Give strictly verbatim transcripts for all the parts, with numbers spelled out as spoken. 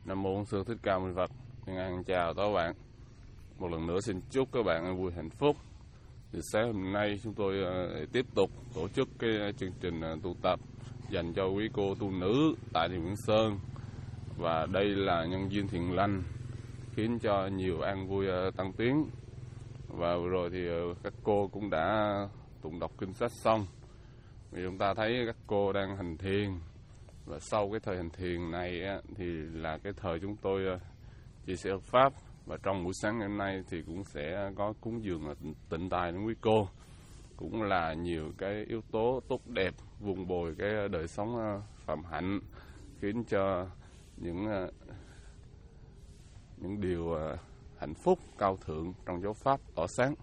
Nam mô Bổn Sư Thích Ca Mâu Ni Phật. Nhân an chào các bạn. Một lần nữa xin chúc các bạn vui hạnh phúc. Thì sáng hôm nay chúng tôi uh, tiếp tục tổ chức cái chương trình uh, tu tập dành cho quý cô tu nữ tại Thiền Nguyễn Sơn. Và đây là nhân duyên thiện lành khiến cho nhiều an vui uh, tăng tiến. Và vừa rồi thì uh, các cô cũng đã tụng đọc kinh sách xong. Vì chúng ta thấy các cô đang hành thiền. Và sau cái thời hành thiền này á, thì là cái thời chúng tôi uh, chia sẻ pháp. Và trong buổi sáng ngày hôm nay thì cũng sẽ có cúng dường tịnh tài đến quý cô. Cũng là nhiều cái yếu tố tốt đẹp vùng bồi cái đời sống uh, phạm hạnh, khiến cho những uh, những điều uh, hạnh phúc cao thượng trong giáo pháp tỏ sáng.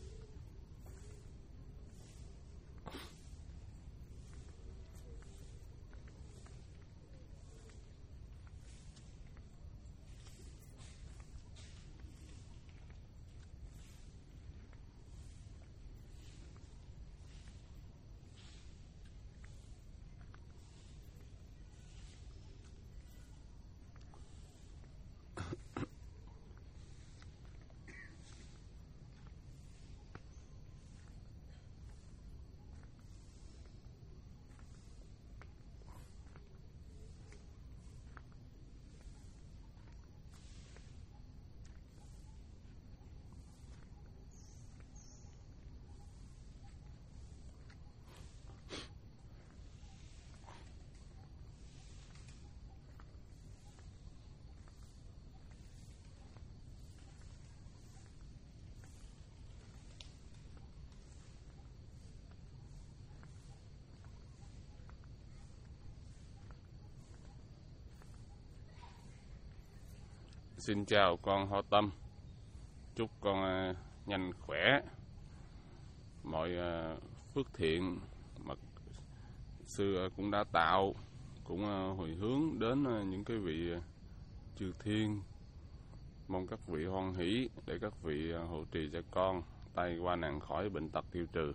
Xin chào con Ho Tâm. Chúc con uh, nhanh khỏe, mọi uh, phước thiện mà sư uh, cũng đã tạo cũng uh, hồi hướng đến uh, những cái vị uh, chư thiên. Mong các vị hoan hỷ để các vị uh, hộ trì cho con tai qua nạn khỏi, bệnh tật tiêu trừ.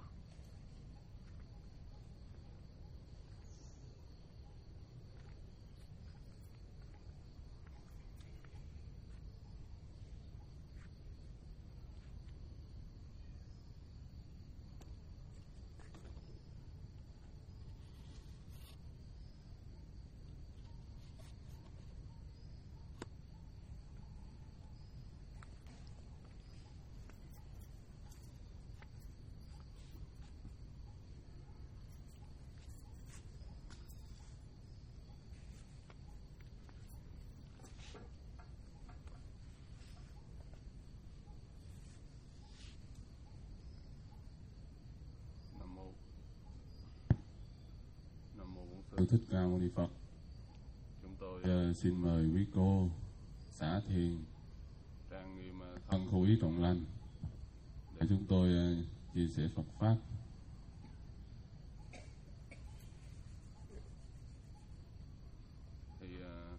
Thích Ca Mâu Ni Phật. Chúng tôi uh, xin mời quý cô xả thiền trang nghiêm uh, thân khẩu ý trọng lành để chúng tôi uh, chia sẻ Phật pháp. Thì uh,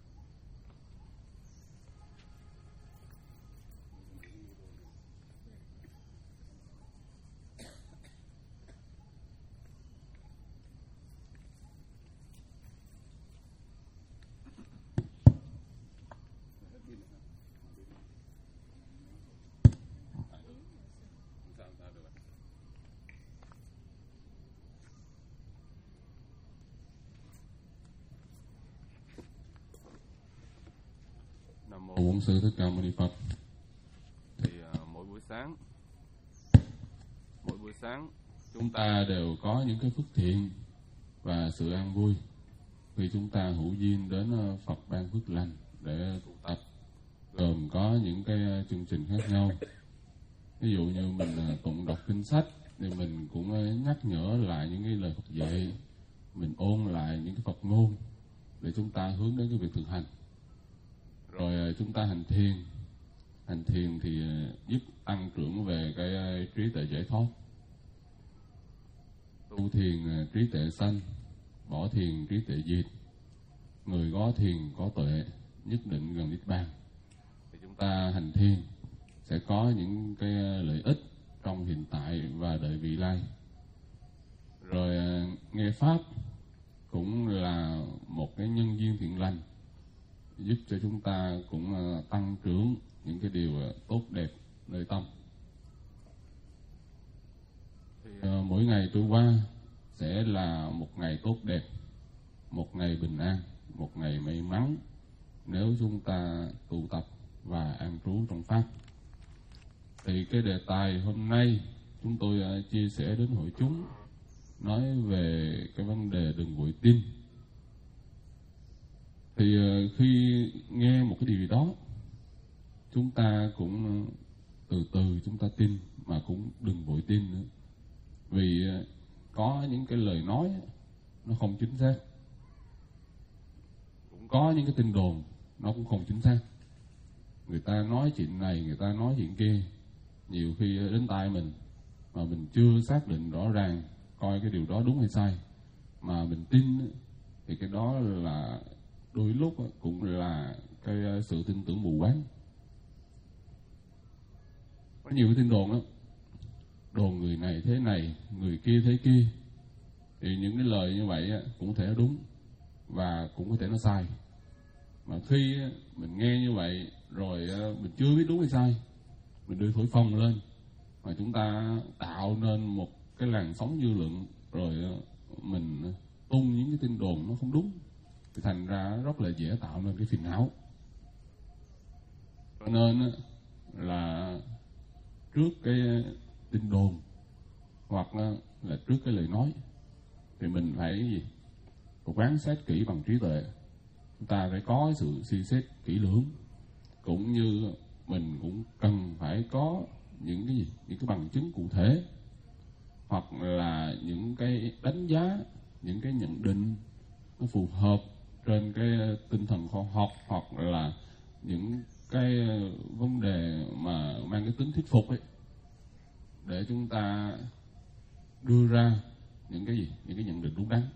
Bổn Sư Thích Ca Mâu Ni Phật. Thì uh, mỗi buổi sáng mỗi buổi sáng chúng ta đều có những cái phước thiện và sự an vui vì chúng ta hữu duyên đến uh, Phật ban phước lành để tụ tập, gồm có những cái uh, chương trình khác nhau. Ví dụ như mình uh, tụng đọc kinh sách thì mình cũng uh, nhắc nhở lại những cái lời Phật dạy, mình ôn lại những cái Phật ngôn để chúng ta hướng đến cái việc thực hành. Rồi chúng ta hành thiền. Hành thiền thì giúp tăng trưởng về cái trí tuệ giải thoát. Tu thiền trí tuệ sanh, bỏ thiền trí tuệ diệt. Người có thiền có tuệ, nhất định gần niết bàn. Thì chúng ta hành thiền sẽ có những cái lợi ích trong hiện tại và đời vị lai. Rồi nghe pháp cũng là một cái nhân duyên thiện lành giúp cho chúng ta cũng tăng trưởng những cái điều tốt đẹp nơi tâm. Thì mỗi ngày trôi qua sẽ là một ngày tốt đẹp, một ngày bình an, một ngày may mắn nếu chúng ta tụ tập và an trú trong Pháp. Thì cái đề tài hôm nay chúng tôi chia sẻ đến hội chúng nói về cái vấn đề đừng vội tin. Thì khi nghe một cái điều gì đó, chúng ta cũng từ từ chúng ta tin, mà cũng đừng vội tin nữa. Vì có những cái lời nói nó không chính xác, cũng có những cái tin đồn nó cũng không chính xác. Người ta nói chuyện này, người ta nói chuyện kia, nhiều khi đến tai mình mà mình chưa xác định rõ ràng coi cái điều đó đúng hay sai, mà mình tin, thì cái đó là đôi lúc cũng là cái sự tin tưởng mù quáng. Có nhiều cái tin đồn đó, đồn người này thế này, người kia thế kia, thì những cái lời như vậy cũng có thể nó đúng và cũng có thể nó sai. Mà khi mình nghe như vậy rồi mình chưa biết đúng hay sai, mình đưa thổi phồng lên, mà chúng ta tạo nên một cái làn sóng dư luận, rồi mình tung những cái tin đồn nó không đúng, thì thành ra rất là dễ tạo nên cái phiền não. Cho nên là trước cái tin đồn hoặc là trước cái lời nói thì mình phải gì? Quán xét kỹ bằng trí tuệ. Chúng ta phải có sự suy xét kỹ lưỡng, cũng như mình cũng cần phải có những cái gì? Những cái bằng chứng cụ thể, hoặc là những cái đánh giá, những cái nhận định nó phù hợp trên cái tinh thần khoa học, hoặc là những cái vấn đề mà mang cái tính thuyết phục ấy, để chúng ta đưa ra những cái gì? Những cái nhận định đúng đắn.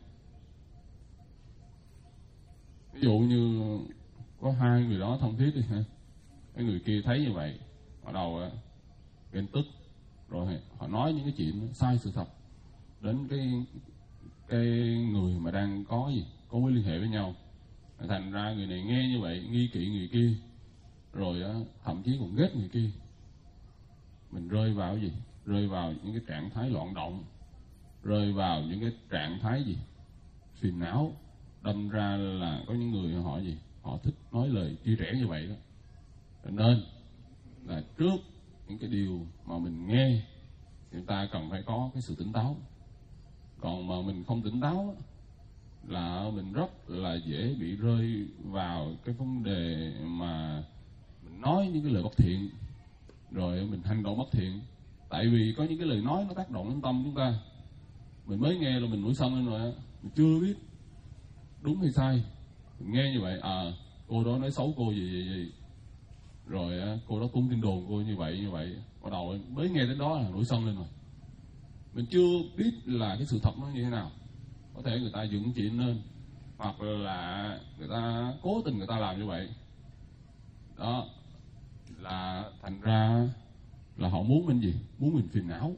Ví dụ như có hai người đó thân thiết đi ha, cái người kia thấy như vậy, bắt đầu ghen tức, rồi họ nói những cái chuyện sai sự thật đến cái cái người mà đang có gì có mối liên hệ với nhau. Thành ra người này nghe như vậy nghi kỵ người kia, rồi thậm chí còn ghét người kia. Mình rơi vào gì? Rơi vào những cái trạng thái loạn động, rơi vào những cái trạng thái gì? Phiền não. Đâm ra là có những người họ gì? Họ thích nói lời chia rẽ như vậy đó. Cho nên là trước những cái điều mà mình nghe, chúng ta cần phải có cái sự tỉnh táo. Còn mà mình không tỉnh táo là mình rất là dễ bị rơi vào cái vấn đề mà mình nói những cái lời bất thiện, rồi mình hành động bất thiện. Tại vì có những cái lời nói nó tác động đến tâm chúng ta, mình mới nghe là mình nổi sân lên rồi, mình chưa biết đúng hay sai. Mình nghe như vậy, à cô đó nói xấu cô gì gì gì, rồi cô đó tung tin đồn cô như vậy như vậy, bắt đầu mới nghe đến đó là nổi sân lên rồi. Mình chưa biết là cái sự thật nó như thế nào. Có thể người ta dựng chuyện lên, hoặc là người ta cố tình người ta làm như vậy. Đó là thành ra là họ muốn mình gì? Muốn mình phiền não.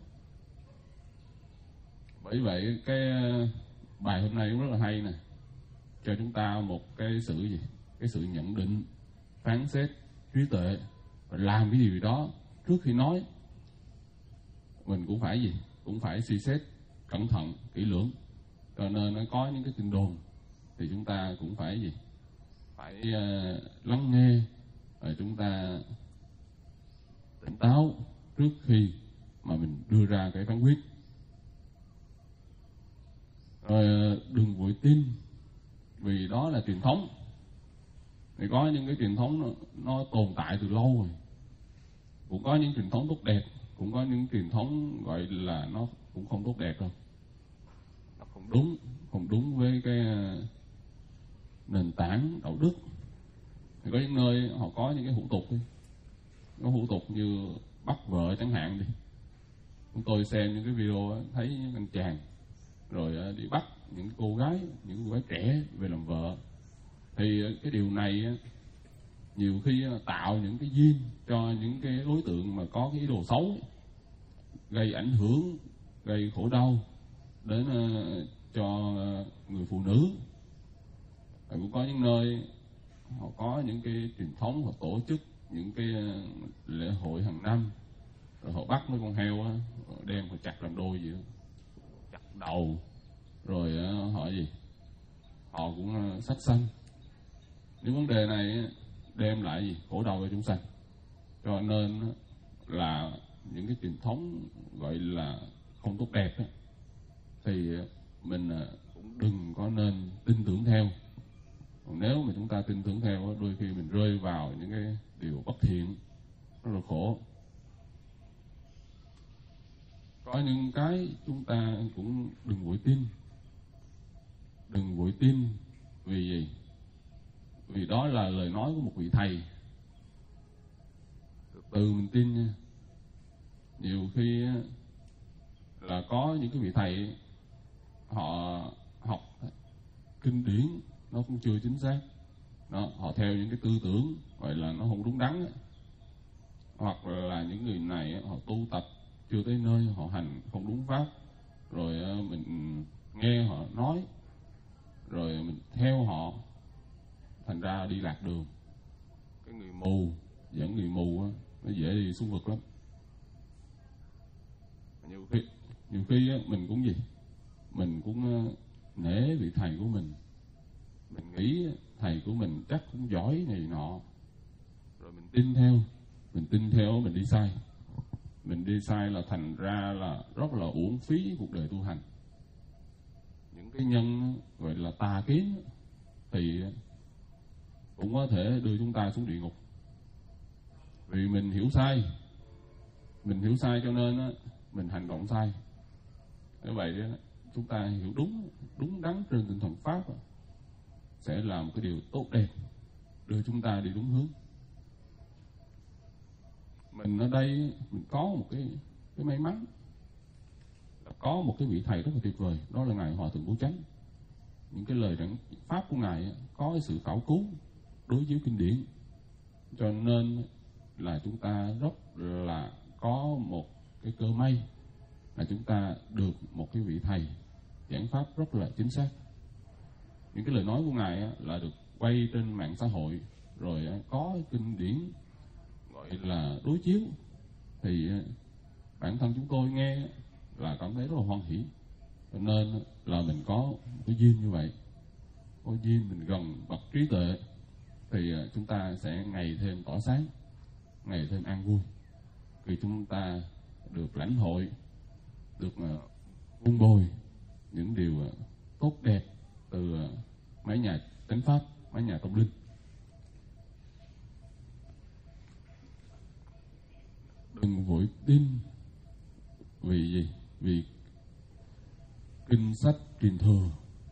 Bởi vậy cái bài hôm nay cũng rất là hay nè, cho chúng ta một cái sự gì? Cái sự nhận định, phán xét, trí tuệ, và làm cái gì đó trước khi nói. Mình cũng phải gì? Cũng phải suy xét cẩn thận, kỹ lưỡng. Cho nên nó có những cái tin đồn thì chúng ta cũng phải gì? Phải uh, lắng nghe, và chúng ta tỉnh táo trước khi mà mình đưa ra cái phán quyết. Rồi uh, đừng vội tin, vì đó là truyền thống. Thì có những cái truyền thống nó, nó tồn tại từ lâu rồi. Cũng có những truyền thống tốt đẹp, cũng có những truyền thống gọi là nó cũng không tốt đẹp đâu. Nó không đúng, không đúng với cái nền tảng đạo đức. Thì có những nơi họ có những cái hủ tục ấy. Có hủ tục như bắt vợ chẳng hạn đi. Chúng tôi xem những cái video ấy, thấy những anh chàng rồi đi bắt những cô gái, những cô gái trẻ về làm vợ. Thì cái điều này nhiều khi tạo những cái duyên cho những cái đối tượng mà có cái ý đồ xấu, gây ảnh hưởng, gây khổ đau đến uh, cho người phụ nữ. Cũng có những nơi họ có những cái truyền thống, họ tổ chức những cái lễ hội hàng năm, rồi họ bắt mấy con heo á, đem họ chặt làm đôi vậy đó, chặt đầu, rồi họ gì, họ cũng sát sanh. Những vấn đề này đem lại gì khổ đau cho chúng sanh, cho nên là những cái truyền thống gọi là không tốt đẹp đó, thì mình cũng đừng có nên tin tưởng theo. Còn nếu mà chúng ta tin tưởng theo, đôi khi mình rơi vào những cái điều bất thiện, rất là khổ. Có những cái chúng ta cũng đừng vội tin, đừng vội tin vì gì? Vì đó là lời nói của một vị thầy. Từ từ mình tin nha. Nhiều khi là có những cái vị thầy họ học kinh điển nó cũng chưa chính xác, đó, họ theo những cái tư tưởng gọi là nó không đúng đắn, hoặc là những người này họ tu tập chưa tới nơi, họ hành không đúng pháp, rồi mình nghe họ nói rồi mình theo họ, thành ra đi lạc đường. Cái người mù dẫn người mù á, nó dễ đi xuống vực lắm. Nhiều khi nhiều khi á, mình cũng gì mình cũng nể vị thầy của mình, mình nghĩ thầy của mình chắc cũng giỏi này nọ, rồi mình tin theo, mình tin theo mình đi sai, mình đi sai là thành ra là rất là uổng phí cuộc đời tu hành. Những cái nhân gọi là tà kiến thì cũng có thể đưa chúng ta xuống địa ngục, vì mình hiểu sai, mình hiểu sai cho nên mình hành động sai. Như vậy chúng ta hiểu đúng, đúng đắn trên tinh thần pháp sẽ là một cái điều tốt đẹp, đưa chúng ta đi đúng hướng. Mình ở đây mình có một cái cái may mắn là có một cái vị thầy rất là tuyệt vời, đó là ngài Hòa thượng Bố Chánh. Những cái lời giảng pháp của ngài có cái sự khảo cứu đối với kinh điển, cho nên là chúng ta rất là có một cái cơ may là chúng ta được một cái vị thầy giảng pháp rất là chính xác. Những cái lời nói của ngài là được quay trên mạng xã hội, rồi có kinh điển gọi là đối chiếu, thì bản thân chúng tôi nghe là cảm thấy rất là hoan hỷ. Cho nên là mình có cái duyên như vậy, có duyên mình gần bậc trí tuệ, thì chúng ta sẽ ngày thêm tỏa sáng, ngày thêm an vui, vì chúng ta được lãnh hội, được vun bồi những điều tốt đẹp từ mấy nhà chánh pháp, mấy nhà tâm linh. Đừng vội tin vì gì? Vì kinh sách truyền thừa.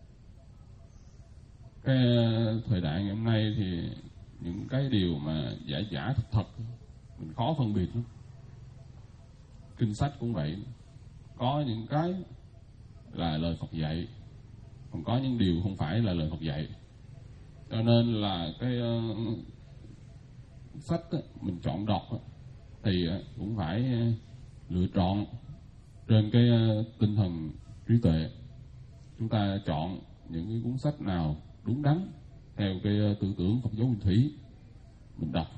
Cái thời đại ngày hôm nay thì những cái điều mà giả giả thật thật mình khó phân biệt lắm. Kinh sách cũng vậy, có những cái là lời Phật dạy, còn có những điều không phải là lời Phật dạy. Cho nên là cái uh, sách á, mình chọn đọc á, thì uh, cũng phải uh, lựa chọn trên cái uh, tinh thần trí tuệ. Chúng ta chọn những cái cuốn sách nào đúng đắn theo cái uh, tư tưởng Phật giáo Nguyên Thủy mình đọc.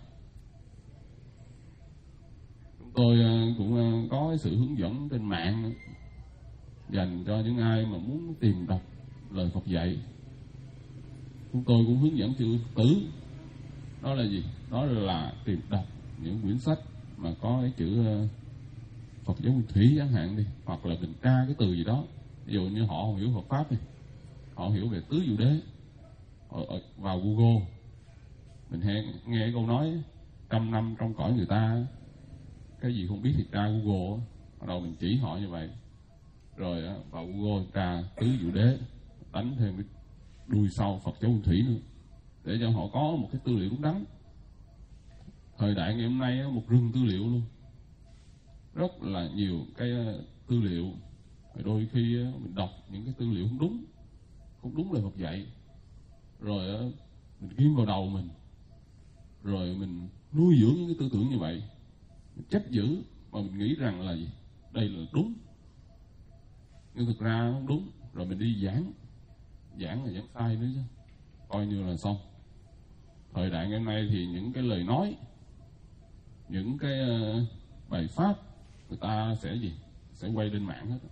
Chúng tôi uh, cũng uh, có cái sự hướng dẫn trên mạng dành cho những ai mà muốn tìm đọc lời Phật dạy. Chúng tôi cũng hướng dẫn chữ tử. Đó là gì? Đó là tìm đọc những quyển sách mà có cái chữ Phật giáo Nguyên Thủy chẳng hạn đi, hoặc là mình tra cái từ gì đó. Ví dụ như họ hiểu Phật pháp đi, họ hiểu về tứ diệu đế, họ, họ vào Google mình nghe, nghe cái câu nói trăm năm trong cõi người ta, cái gì không biết thì tra Google, bắt đầu mình chỉ họ như vậy, rồi vào Google tra tứ diệu đế, đánh thêm cái đuôi sau Phật giáo Nguyên Thủy nữa, để cho họ có một cái tư liệu đúng đắn. Thời đại ngày hôm nay một rừng tư liệu luôn, rất là nhiều cái tư liệu. Đôi khi mình đọc những cái tư liệu không đúng, không đúng lời Phật dạy, rồi mình ghim vào đầu mình, rồi mình nuôi dưỡng những cái tư tưởng như vậy, mình chấp giữ mà mình nghĩ rằng là gì? Đây là đúng, nhưng thực ra không đúng, rồi mình đi giảng, giảng là giảng sai nữa chứ, coi như là xong. thời đại ngày nay thì những cái lời nói, những cái uh, bài pháp người ta sẽ gì sẽ quay lên mạng hết.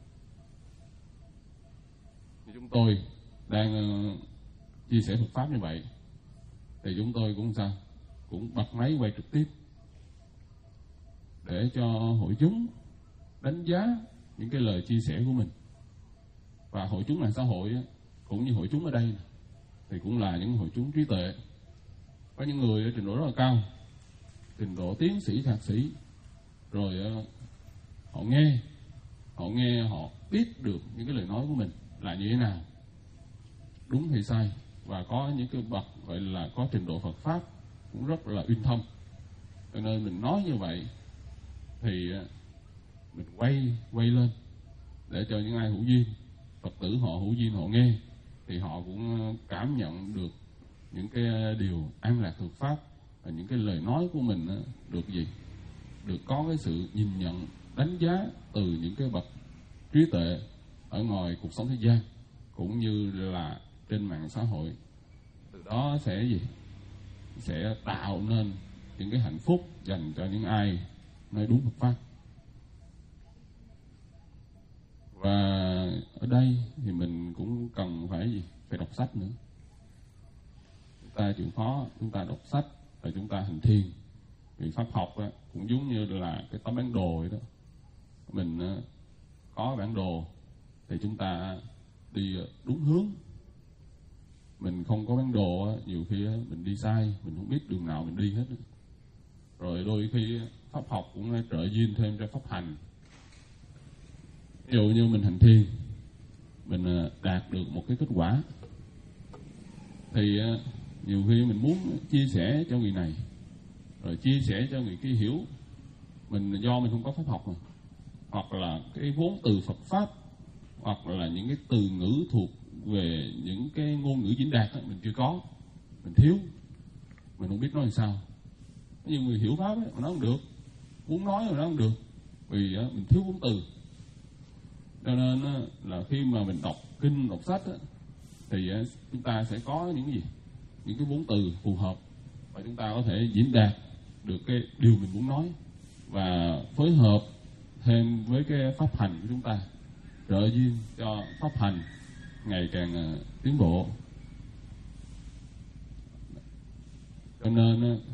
Thì chúng tôi đang uh, chia sẻ Phật pháp như vậy, thì chúng tôi cũng sao cũng bật máy quay trực tiếp để cho hội chúng đánh giá những cái lời chia sẻ của mình. Và hội chúng là xã hội cũng như hội chúng ở đây thì cũng là những hội chúng trí tuệ, có những người ở trình độ rất là cao, trình độ tiến sĩ, thạc sĩ, rồi uh, họ nghe họ nghe họ biết được những cái lời nói của mình là như thế nào, đúng hay sai, và có những cái bậc gọi là có trình độ Phật pháp cũng rất là uyên thâm. Cho nên mình nói như vậy thì uh, mình quay quay lên để cho những ai hữu duyên, Phật tử họ hữu duyên họ nghe thì họ cũng uh, cảm nhận được những cái điều an lạc thực pháp, và những cái lời nói của mình được gì được có cái sự nhìn nhận, đánh giá từ những cái bậc trí tuệ ở ngoài cuộc sống thế gian cũng như là trên mạng xã hội. Từ đó sẽ gì sẽ tạo nên những cái hạnh phúc dành cho những ai nói đúng Phật pháp. Và ở đây thì mình cũng cần phải gì phải đọc sách nữa. Chúng ta chịu khó, chúng ta đọc sách và chúng ta hành thiền. Vì pháp học á, cũng giống như là cái tấm bản đồ vậy đó. Mình á, có bản đồ thì chúng ta đi đúng hướng. Mình không có bản đồ á, nhiều khi á, mình đi sai, mình không biết đường nào mình đi hết. Rồi đôi khi pháp học cũng trợ duyên thêm cho pháp hành. Ví dụ như mình hành thiền, mình đạt được một cái kết quả, thì nhiều khi mình muốn chia sẻ cho người này, rồi chia sẻ cho người kia hiểu. Mình do mình không có pháp học mà, hoặc là cái vốn từ Phật pháp, hoặc là những cái từ ngữ thuộc về những cái ngôn ngữ diễn đạt đó, mình chưa có, mình thiếu, mình không biết nói làm sao. Nhiều người hiểu pháp ấy, mà nói không được, muốn nói mà nói không được, vì mình thiếu vốn từ. Cho nên là khi mà mình đọc kinh, đọc sách thì chúng ta sẽ có những gì, những cái vốn từ phù hợp, và chúng ta có thể diễn đạt được cái điều mình muốn nói, và phối hợp thêm với cái pháp hành của chúng ta, trợ duyên cho pháp hành ngày càng uh, tiến bộ. Cho nên uh,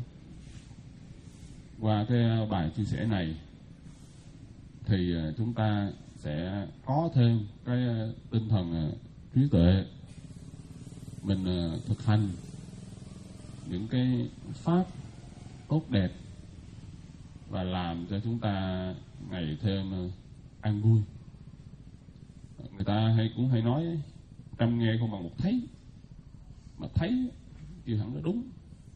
qua cái bài chia sẻ này thì uh, chúng ta sẽ có thêm cái uh, tinh thần uh, trí tuệ, mình uh, thực hành những cái pháp tốt đẹp và làm cho chúng ta ngày thêm uh, an vui. Người ta hay cũng hay nói trăm nghe không bằng một thấy, mà thấy chưa hẳn nó đúng.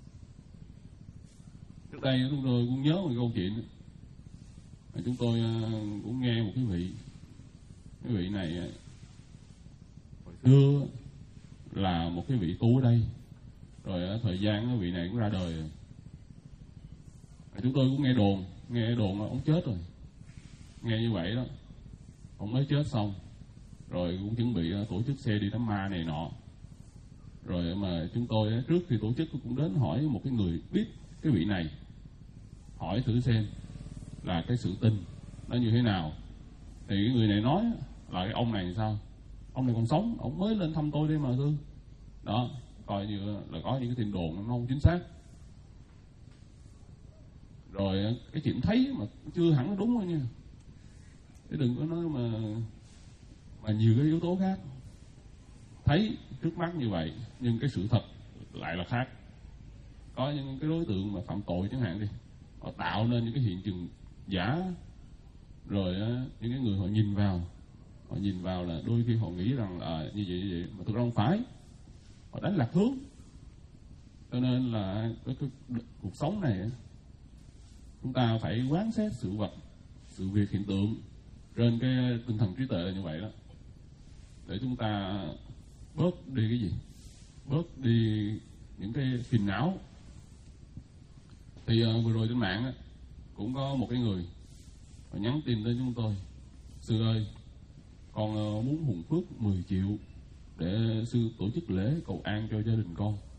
Trước đây chúng tôi cũng nhớ một câu chuyện, chúng tôi uh, cũng nghe một cái vị, cái vị này uh, hồi xưa là một cái vị tu ở đây, rồi uh, thời gian cái vị này cũng ra đời rồi. Chúng tôi cũng nghe đồn, nghe đồn là ông chết rồi, nghe như vậy đó, ông mới chết xong, rồi cũng chuẩn bị tổ chức xe đi đám ma này nọ. Rồi mà chúng tôi trước khi tổ chức cũng đến hỏi một cái người biết cái vị này, hỏi thử xem là cái sự tin nó như thế nào. Thì cái người này nói là cái ông này sao, ông này còn sống, ông mới lên thăm tôi đây mà thưa. Đó, coi như là có những cái tin đồn nó không chính xác. Rồi cái chuyện thấy mà chưa hẳn nó đúng thôi nha, chứ đừng có nói mà mà nhiều cái yếu tố khác. Thấy trước mắt như vậy nhưng cái sự thật lại là khác. Có những cái đối tượng mà phạm tội chẳng hạn đi, họ tạo nên những cái hiện trường giả, rồi á, những cái người họ nhìn vào họ nhìn vào là đôi khi họ nghĩ rằng là như vậy như vậy mà thực ra không phải, họ đánh lạc hướng. Cho nên là cái, cái, cái cuộc sống này chúng ta phải quán xét sự vật, sự việc, hiện tượng trên cái tinh thần trí tuệ như vậy đó, để chúng ta bớt đi cái gì, bớt đi những cái phiền não. Thì uh, vừa rồi trên mạng á, cũng có một cái người họ nhắn tin đến chúng tôi: sư ơi, con uh, muốn hùng phước mười triệu để sư tổ chức lễ cầu an cho gia đình con.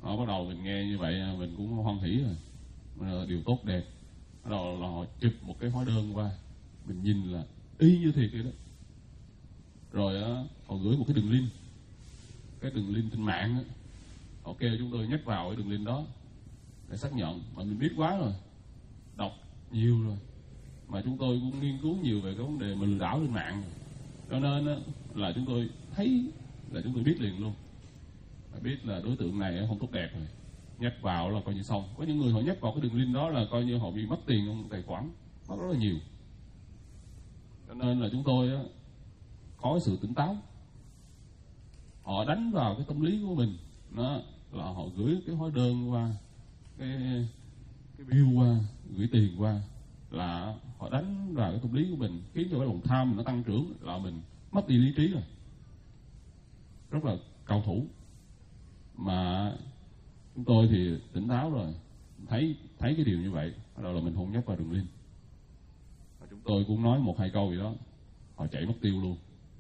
Họ bắt đầu mình nghe như vậy mình cũng hoan hỉ rồi, là điều tốt đẹp. Bắt đầu là họ chụp một cái hóa đơn qua, mình nhìn là y như thiệt vậy đó. Rồi á, họ gửi một cái đường link, cái đường link trên mạng á, họ kêu chúng tôi nhắc vào cái đường link đó để xác nhận. Mà mình biết quá rồi, đọc nhiều rồi, mà chúng tôi cũng nghiên cứu nhiều về cái vấn đề mà lừa đảo trên mạng, cho nên á, là chúng tôi thấy là chúng tôi biết liền luôn, là biết là đối tượng này không tốt đẹp rồi, nhắc vào là coi như xong. Có những người họ nhắc vào cái đường link đó là coi như họ bị mất tiền trong tài khoản, mất rất là nhiều. Cho nên là chúng tôi á, có sự tỉnh táo. Họ đánh vào cái tâm lý của mình, đó là họ gửi cái hóa đơn qua, cái cái bill qua, gửi tiền qua, là họ đánh vào cái tâm lý của mình, khiến cho cái lòng tham nó tăng trưởng, là mình mất đi lý trí rồi. Rất là cao thủ. Mà chúng tôi thì tỉnh táo rồi, thấy thấy cái điều như vậy, bắt đầu là mình không nhắc vào đường link. Và chúng tôi cũng nói một hai câu gì đó, họ chạy mất tiêu luôn.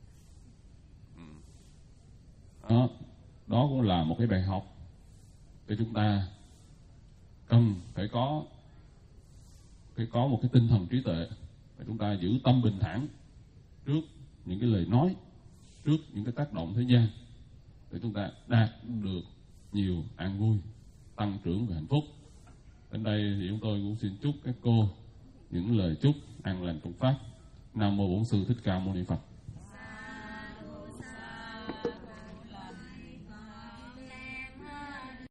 Đó, đó cũng là một cái bài học để chúng ta cần phải có phải có một cái tinh thần trí tuệ, và chúng ta giữ tâm bình thản trước những cái lời nói, trước những cái tác động thế gian, để chúng ta đạt được nhiều an vui, tăng trưởng và hạnh phúc. Đến đây thì chúng tôi cũng xin chúc các cô những lời chúc an lành trong Pháp. Nam mô Bổn Sư Thích Ca Mâu Ni Phật.